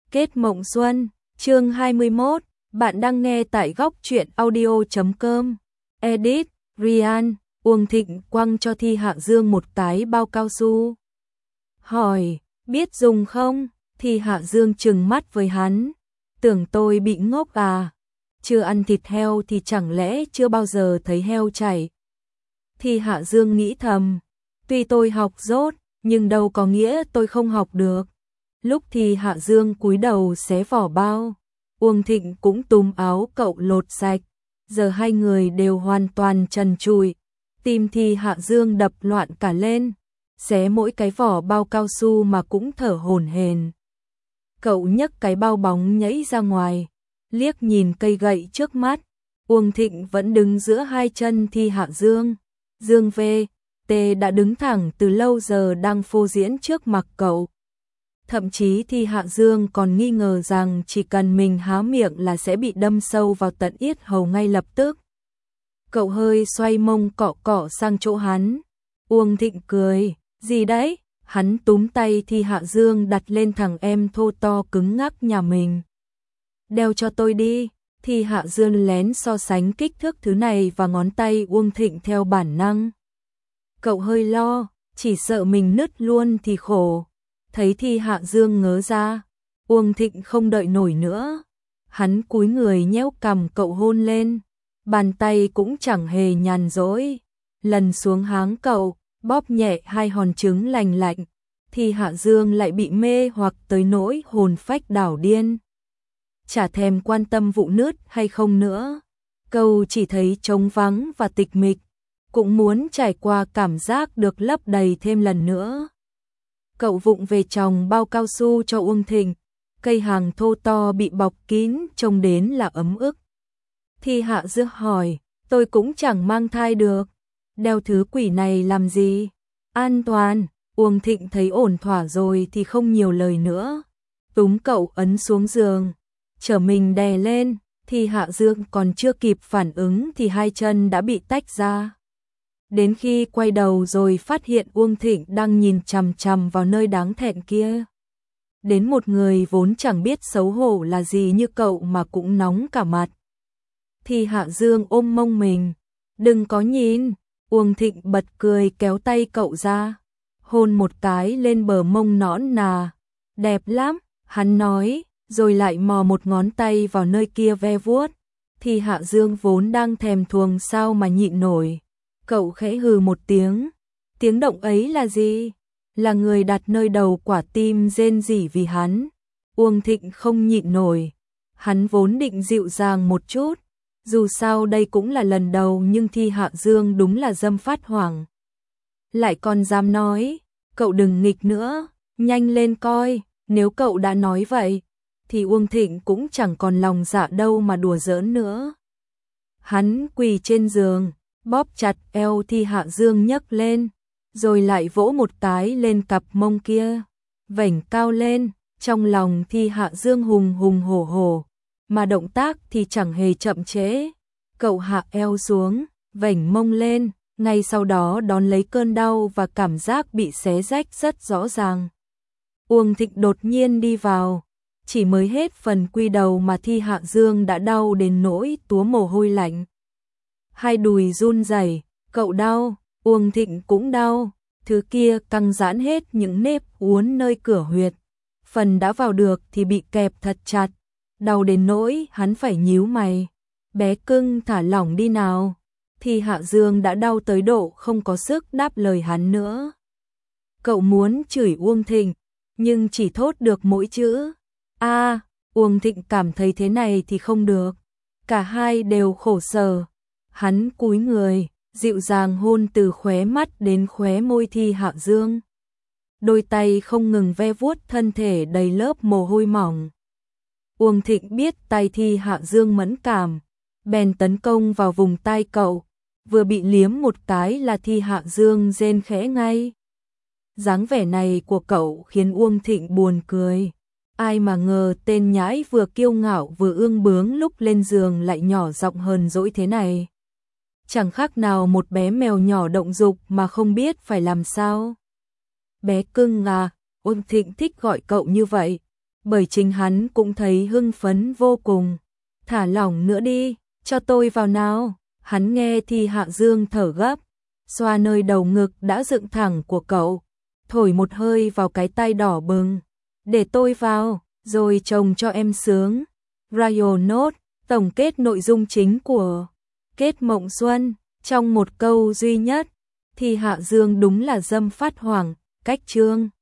Kết mộng xuân, chương 21, bạn đang nghe tại góc truyện audio.com. Edit, Ryan, Uông Thịnh quăng cho Thi Hạ Dương một cái bao cao su. Hỏi, biết dùng không? Thi Hạ Dương trừng mắt với hắn. Tưởng tôi bị ngốc à? Chưa ăn thịt heo thì chẳng lẽ chưa bao giờ thấy heo chảy? Thi Hạ Dương nghĩ thầm, tuy tôi học dốt, nhưng đâu có nghĩa tôi không học được. Lúc Thi Hạ Dương cúi đầu xé vỏ bao, Uông Thịnh cũng túm áo cậu lột sạch. Giờ hai người đều hoàn toàn trần trụi. Tim Thi Hạ Dương đập loạn cả lên, xé mỗi cái vỏ bao cao su mà cũng thở hổn hển. Cậu nhấc cái bao bóng nhảy ra ngoài, liếc nhìn cây gậy trước mắt. Uông Thịnh vẫn đứng giữa hai chân Thi Hạ Dương. Dương V.T đã đứng thẳng từ lâu giờ đang phô diễn trước mặt cậu. Thậm chí Thi Hạ Dương còn nghi ngờ rằng chỉ cần mình há miệng là sẽ bị đâm sâu vào tận yết hầu ngay lập tức. Cậu hơi xoay mông cọ cọ sang chỗ hắn. Uông Thịnh cười, gì đấy? Hắn túm tay Thi Hạ Dương đặt lên thằng em thô to cứng ngắc nhà mình. Đeo cho tôi đi. Thi Hạ Dương lén so sánh kích thước thứ này và ngón tay Uông Thịnh theo bản năng. Cậu hơi lo, chỉ sợ mình nứt luôn thì khổ. Thấy Thi Hạ Dương ngớ ra, Uông Thịnh không đợi nổi nữa. Hắn cúi người nhéo cằm cậu hôn lên, bàn tay cũng chẳng hề nhàn rỗi. Lần xuống háng cậu, bóp nhẹ hai hòn trứng lành lạnh. Thi Hạ Dương lại bị mê hoặc tới nỗi hồn phách đảo điên. Chả thèm quan tâm vụ nứt hay không nữa. Cậu chỉ thấy trống vắng và tịch mịch, cũng muốn trải qua cảm giác được lấp đầy thêm lần nữa. Cậu vụng về chồng bao cao su cho Uông Thịnh, cây hàng thô to bị bọc kín trông đến là ấm ức. Thi Hạ Dương hỏi, tôi cũng chẳng mang thai được, đeo thứ quỷ này làm gì? An toàn. Uông Thịnh thấy ổn thỏa rồi thì không nhiều lời nữa, túm cậu ấn xuống giường, trở mình đè lên. Thi Hạ Dương còn chưa kịp phản ứng thì hai chân đã bị tách ra. Đến khi quay đầu rồi phát hiện Uông Thịnh đang nhìn chằm chằm vào nơi đáng thẹn kia. Đến một người vốn chẳng biết xấu hổ là gì như cậu mà cũng nóng cả mặt. Thi Hạ Dương ôm mông mình, đừng có nhìn. Uông Thịnh bật cười kéo tay cậu ra, hôn một cái lên bờ mông nõn nà. Đẹp lắm, hắn nói, rồi lại mò một ngón tay vào nơi kia ve vuốt. Thi Hạ Dương vốn đang thèm thuồng sao mà nhịn nổi. Cậu khẽ hừ một tiếng. Tiếng động ấy là gì? Là người đặt nơi đầu quả tim rên rỉ vì hắn. Uông Thịnh không nhịn nổi. Hắn vốn định dịu dàng một chút. Dù sao đây cũng là lần đầu, nhưng Thi Hạ Dương đúng là dâm phát hoảng. Lại còn dám nói, cậu đừng nghịch nữa, nhanh lên coi. Nếu cậu đã nói vậy, thì Uông Thịnh cũng chẳng còn lòng dạ đâu mà đùa giỡn nữa. Hắn quỳ trên giường, bóp chặt eo Thi Hạ Dương nhấc lên, rồi lại vỗ một cái lên cặp mông kia, vểnh cao lên. Trong lòng Thi Hạ Dương hùng hùng hổ hổ, mà động tác thì chẳng hề chậm trễ. Cậu hạ eo xuống, vểnh mông lên, ngay sau đó đón lấy cơn đau và cảm giác bị xé rách rất rõ ràng. Uông Thịnh đột nhiên đi vào, chỉ mới hết phần quy đầu mà Thi Hạ Dương đã đau đến nỗi túa mồ hôi lạnh. Hai đùi run rẩy, cậu đau, Uông Thịnh cũng đau, thứ kia căng giãn hết những nếp uốn nơi cửa huyệt. Phần đã vào được thì bị kẹp thật chặt, đau đến nỗi hắn phải nhíu mày. Bé cưng thả lỏng đi nào. Thi Hạ Dương đã đau tới độ không có sức đáp lời hắn nữa. Cậu muốn chửi Uông Thịnh, nhưng chỉ thốt được mỗi chữ a. Uông Thịnh cảm thấy thế này thì không được. Cả hai đều khổ sở. Hắn cúi người, dịu dàng hôn từ khóe mắt đến khóe môi Thi Hạ Dương. Đôi tay không ngừng ve vuốt thân thể đầy lớp mồ hôi mỏng. Uông Thịnh biết tay Thi Hạ Dương mẫn cảm, bèn tấn công vào vùng tai cậu. Vừa bị liếm một cái là Thi Hạ Dương rên khẽ ngay. Dáng vẻ này của cậu khiến Uông Thịnh buồn cười. Ai mà ngờ tên nhãi vừa kiêu ngạo vừa ương bướng lúc lên giường lại nhỏ giọng hờn dỗi thế này. Chẳng khác nào một bé mèo nhỏ động dục mà không biết phải làm sao. Bé cưng à, Uông Thịnh thích gọi cậu như vậy. bởi chính hắn cũng thấy hưng phấn vô cùng. Thả lỏng nữa đi, cho tôi vào nào. Hắn nghe Thi Hạ Dương thở gấp, xoa nơi đầu ngực đã dựng thẳng của cậu, thổi một hơi vào cái tai đỏ bừng. Để tôi vào, rồi chồng cho em sướng. Royal Note, tổng kết nội dung chính của Kết Mộng Xuân, trong một câu duy nhất. Thi Hạ Dương đúng là dâm phát hoảng, cách chương.